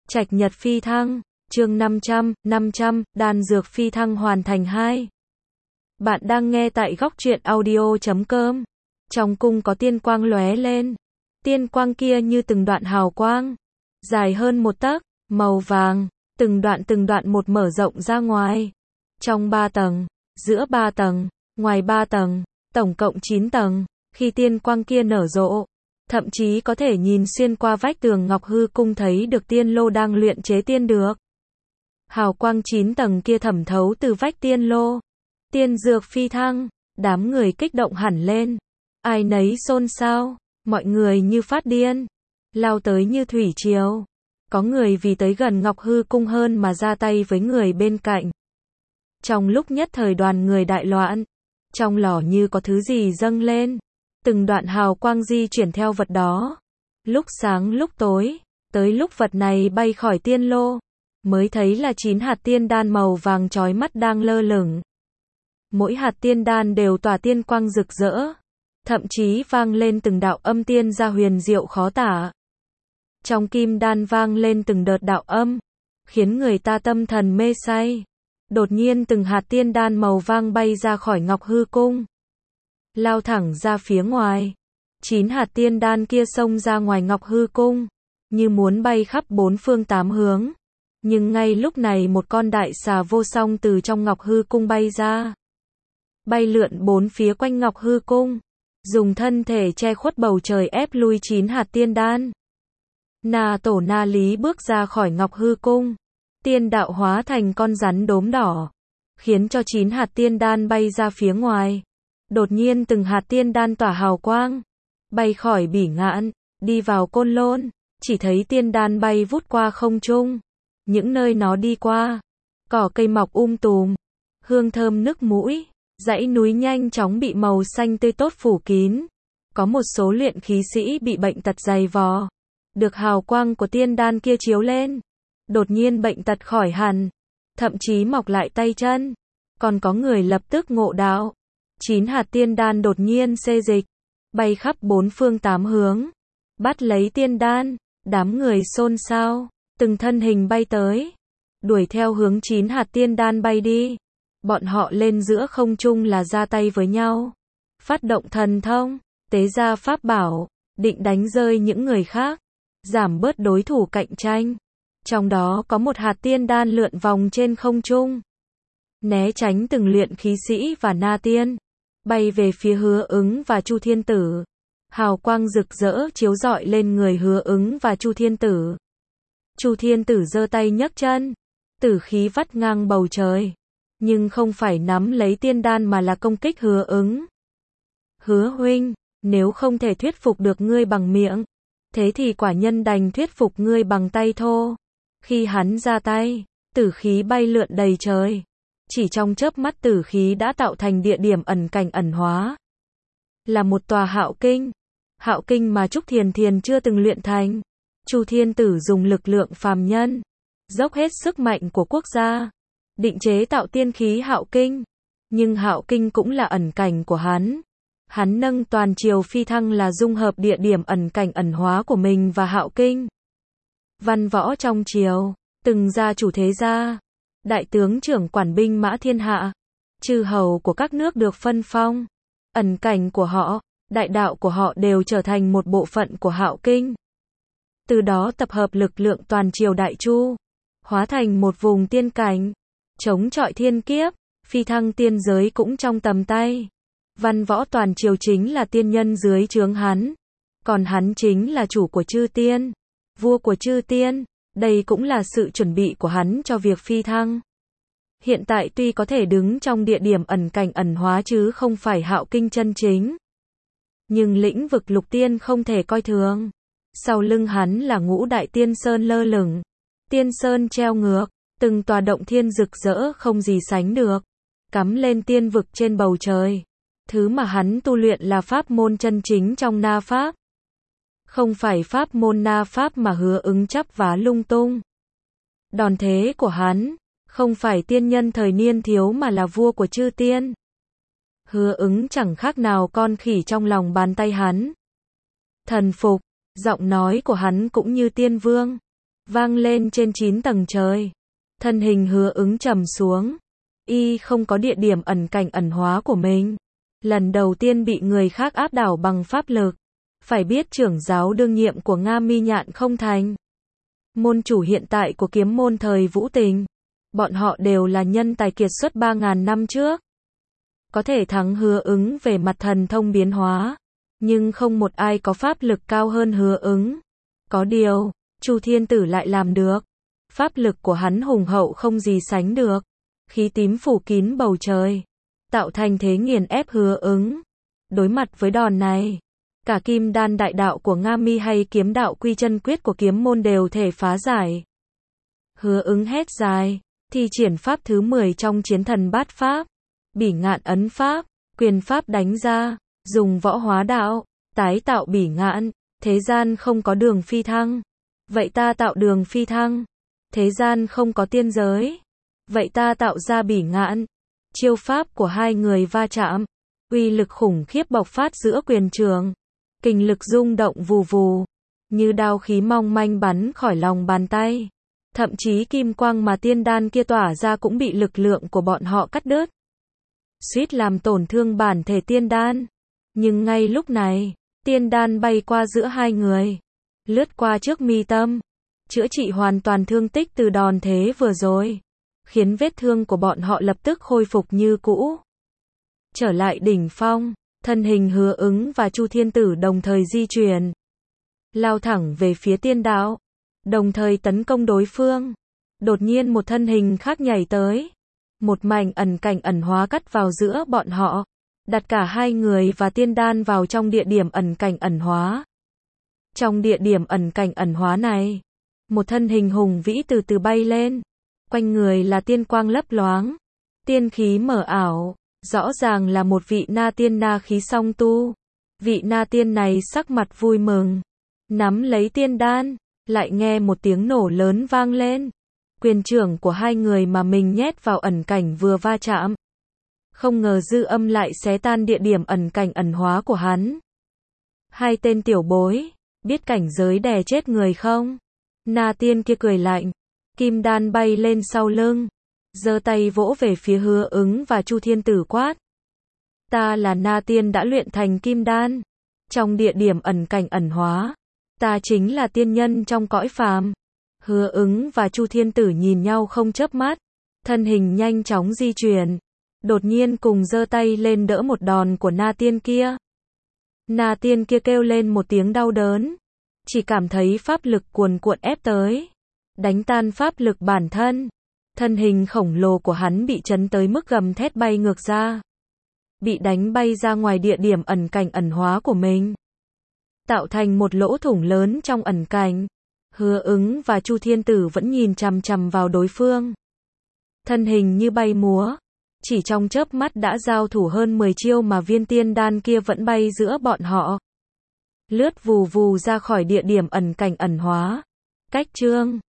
Trạch nhật phi thăng, chương 500, đan dược phi thăng hoàn thành 2. Bạn đang nghe tại góc truyện audio.com. Trong cung có tiên quang lóe lên. Tiên quang kia như từng đoạn hào quang, dài hơn 1 tấc, màu vàng, từng đoạn một mở rộng ra ngoài. Trong 3 tầng, giữa 3 tầng, ngoài 3 tầng, tổng cộng 9 tầng. Khi tiên quang kia nở rộ, thậm chí có thể nhìn xuyên qua vách tường Ngọc Hư Cung thấy được tiên lô đang luyện chế tiên được. Hào quang 9 tầng kia thẩm thấu từ vách tiên lô. Tiên dược phi thăng, đám người kích động hẳn lên. Ai nấy xôn xao, mọi người như phát điên, lao tới như thủy triều. Có người vì tới gần Ngọc Hư Cung hơn mà ra tay với người bên cạnh. Trong lúc nhất thời đoàn người đại loạn, trong lò như có thứ gì dâng lên. Từng đoạn hào quang di chuyển theo vật đó. Lúc sáng lúc tối, tới lúc vật này bay khỏi tiên lô, mới thấy là 9 hạt tiên đan màu vàng chói mắt đang lơ lửng. Mỗi hạt tiên đan đều tỏa tiên quang rực rỡ, thậm chí vang lên từng đạo âm tiên ra huyền diệu khó tả. Trong kim đan vang lên từng đợt đạo âm, khiến người ta tâm thần mê say. Đột nhiên từng hạt tiên đan màu vàng bay ra khỏi Ngọc Hư Cung, lao thẳng ra phía ngoài. 9 hạt tiên đan kia xông ra ngoài Ngọc Hư Cung, như muốn bay khắp 4 phương 8 hướng. Nhưng ngay lúc này một con đại xà vô song từ trong Ngọc Hư Cung bay ra. Bay lượn 4 phía quanh Ngọc Hư Cung, dùng thân thể che khuất bầu trời ép lui 9 hạt tiên đan. Na Tổ Na Lý bước ra khỏi Ngọc Hư Cung, tiên đạo hóa thành con rắn đốm đỏ, khiến cho 9 hạt tiên đan bay ra phía ngoài. Đột nhiên từng hạt tiên đan tỏa hào quang, bay khỏi Bỉ Ngạn, đi vào Côn Lôn, chỉ thấy tiên đan bay vút qua không trung. Những nơi nó đi qua, cỏ cây mọc tùm, hương thơm nức mũi, dãy núi nhanh chóng bị màu xanh tươi tốt phủ kín. Có một số luyện khí sĩ bị bệnh tật dày vò, được hào quang của tiên đan kia chiếu lên, đột nhiên bệnh tật khỏi hẳn, thậm chí mọc lại tay chân. Còn có người lập tức ngộ đạo. 9 hạt tiên đan đột nhiên xê dịch, bay khắp 4 phương 8 hướng, bắt lấy tiên đan. Đám người xôn xao, từng thân hình bay tới, đuổi theo hướng 9 hạt tiên đan bay đi. Bọn họ lên giữa không trung là ra tay với nhau, phát động thần thông, tế ra pháp bảo, định đánh rơi những người khác, giảm bớt đối thủ cạnh tranh. Trong đó có một hạt tiên đan lượn vòng trên không trung, né tránh từng luyện khí sĩ và na tiên, bay về phía Hứa Ứng và Chu Thiên Tử. Hào quang rực rỡ chiếu rọi lên người Hứa Ứng và Chu Thiên Tử. Chu Thiên Tử giơ tay nhấc chân, tử khí vắt ngang bầu trời, nhưng không phải nắm lấy tiên đan mà là công kích Hứa Ứng. Hứa huynh, nếu không thể thuyết phục được ngươi bằng miệng, thế thì quả nhân đành thuyết phục ngươi bằng tay thô. Khi hắn ra tay, tử khí bay lượn đầy trời. Chỉ trong chớp mắt tử khí đã tạo thành địa điểm ẩn cảnh ẩn hóa. Là một tòa hạo kinh. Hạo kinh mà Trúc Thiền Thiền chưa từng luyện thành. Chu Thiên Tử dùng lực lượng phàm nhân, dốc hết sức mạnh của quốc gia, định chế tạo tiên khí hạo kinh. Nhưng hạo kinh cũng là ẩn cảnh của hắn. Hắn nâng toàn triều phi thăng là dung hợp địa điểm ẩn cảnh ẩn hóa của mình và hạo kinh. Văn võ trong triều, từng gia chủ thế gia, đại tướng trưởng quản binh mã thiên hạ, chư hầu của các nước được phân phong. Ẩn cảnh của họ, đại đạo của họ đều trở thành một bộ phận của hạo kinh. Từ đó tập hợp lực lượng toàn triều đại chu, hóa thành một vùng tiên cảnh, chống chọi thiên kiếp, phi thăng tiên giới cũng trong tầm tay. Văn võ toàn triều chính là tiên nhân dưới trướng hắn, còn hắn chính là chủ của chư tiên, vua của chư tiên. Đây cũng là sự chuẩn bị của hắn cho việc phi thăng. Hiện tại tuy có thể đứng trong địa điểm ẩn cảnh ẩn hóa chứ không phải hạo kinh chân chính, nhưng lĩnh vực lục tiên không thể coi thường. Sau lưng hắn là ngũ đại tiên sơn lơ lửng, tiên sơn treo ngược, từng tòa động thiên rực rỡ không gì sánh được, cắm lên tiên vực trên bầu trời. Thứ mà hắn tu luyện là pháp môn chân chính trong na pháp, không phải pháp môn na pháp mà Hứa Ứng chắp vá lung tung. Đòn thế của hắn, không phải tiên nhân thời niên thiếu mà là vua của chư tiên. Hứa Ứng chẳng khác nào con khỉ trong lòng bàn tay hắn. Thần phục, giọng nói của hắn cũng như tiên vương, vang lên trên 9 tầng trời. Thân hình Hứa Ứng trầm xuống. Y không có địa điểm ẩn cảnh ẩn hóa của mình. Lần đầu tiên bị người khác áp đảo bằng pháp lực. Phải biết trưởng giáo đương nhiệm của Nga Mi Nhạn không thành môn chủ hiện tại của kiếm môn thời Vũ Tình. Bọn họ đều là nhân tài kiệt xuất 3.000 năm trước. Có thể thắng Hứa Ứng về mặt thần thông biến hóa. Nhưng không một ai có pháp lực cao hơn Hứa Ứng. Có điều, Chu Thiên Tử lại làm được. Pháp lực của hắn hùng hậu không gì sánh được. Khí tím phủ kín bầu trời. Tạo thành thế nghiền ép Hứa Ứng. Đối mặt với đòn này, cả kim đan đại đạo của Nga Mi hay kiếm đạo quy chân quyết của kiếm môn đều thể phá giải. Hứa Ứng hét dài, thi triển pháp thứ 10 trong chiến thần bát pháp. Bỉ ngạn ấn pháp, quyền pháp đánh ra, dùng võ hóa đạo, tái tạo bỉ ngạn. Thế gian không có đường phi thăng. Vậy ta tạo đường phi thăng. Thế gian không có tiên giới. Vậy ta tạo ra bỉ ngạn. Chiêu pháp của hai người va chạm. Uy lực khủng khiếp bộc phát giữa quyền trường. Kình lực rung động vù vù. Như đao khí mong manh bắn khỏi lòng bàn tay. Thậm chí kim quang mà tiên đan kia tỏa ra cũng bị lực lượng của bọn họ cắt đứt. Suýt làm tổn thương bản thể tiên đan. Nhưng ngay lúc này, tiên đan bay qua giữa hai người. Lướt qua trước mi tâm. Chữa trị hoàn toàn thương tích từ đòn thế vừa rồi. Khiến vết thương của bọn họ lập tức khôi phục như cũ. Trở lại đỉnh phong, thân hình Hứa Ứng và Chu Thiên Tử đồng thời di chuyển. Lao thẳng về phía tiên đạo. Đồng thời tấn công đối phương. Đột nhiên một thân hình khác nhảy tới. Một mảnh ẩn cảnh ẩn hóa cắt vào giữa bọn họ. Đặt cả hai người và tiên đan vào trong địa điểm ẩn cảnh ẩn hóa. Trong địa điểm ẩn cảnh ẩn hóa này, một thân hình hùng vĩ từ từ bay lên. Quanh người là tiên quang lấp loáng. Tiên khí mờ ảo. Rõ ràng là một vị na tiên na khí song tu. Vị na tiên này sắc mặt vui mừng. Nắm lấy tiên đan. Lại nghe một tiếng nổ lớn vang lên. Quyền trưởng của hai người mà mình nhét vào ẩn cảnh vừa va chạm. Không ngờ dư âm lại xé tan địa điểm ẩn cảnh ẩn hóa của hắn. Hai tên tiểu bối, biết cảnh giới đè chết người không? Na tiên kia cười lạnh. Kim đan bay lên sau lưng. Giơ tay vỗ về phía Hứa Ứng và Chu Thiên Tử quát. Ta là na tiên đã luyện thành kim đan. Trong địa điểm ẩn cảnh ẩn hóa. Ta chính là tiên nhân trong cõi phàm. Hứa Ứng và Chu Thiên Tử nhìn nhau không chớp mắt. Thân hình nhanh chóng di chuyển. Đột nhiên cùng giơ tay lên đỡ một đòn của na tiên kia. Na tiên kia kêu lên một tiếng đau đớn. Chỉ cảm thấy pháp lực cuồn cuộn ép tới. Đánh tan pháp lực bản thân. Thân hình khổng lồ của hắn bị chấn tới mức gầm thét bay ngược ra. Bị đánh bay ra ngoài địa điểm ẩn cảnh ẩn hóa của mình. Tạo thành một lỗ thủng lớn trong ẩn cảnh. Hứa Ứng và Chu Thiên Tử vẫn nhìn chằm chằm vào đối phương. Thân hình như bay múa. Chỉ trong chớp mắt đã giao thủ hơn 10 chiêu mà viên tiên đan kia vẫn bay giữa bọn họ. Lướt vù vù ra khỏi địa điểm ẩn cảnh ẩn hóa. Cách chương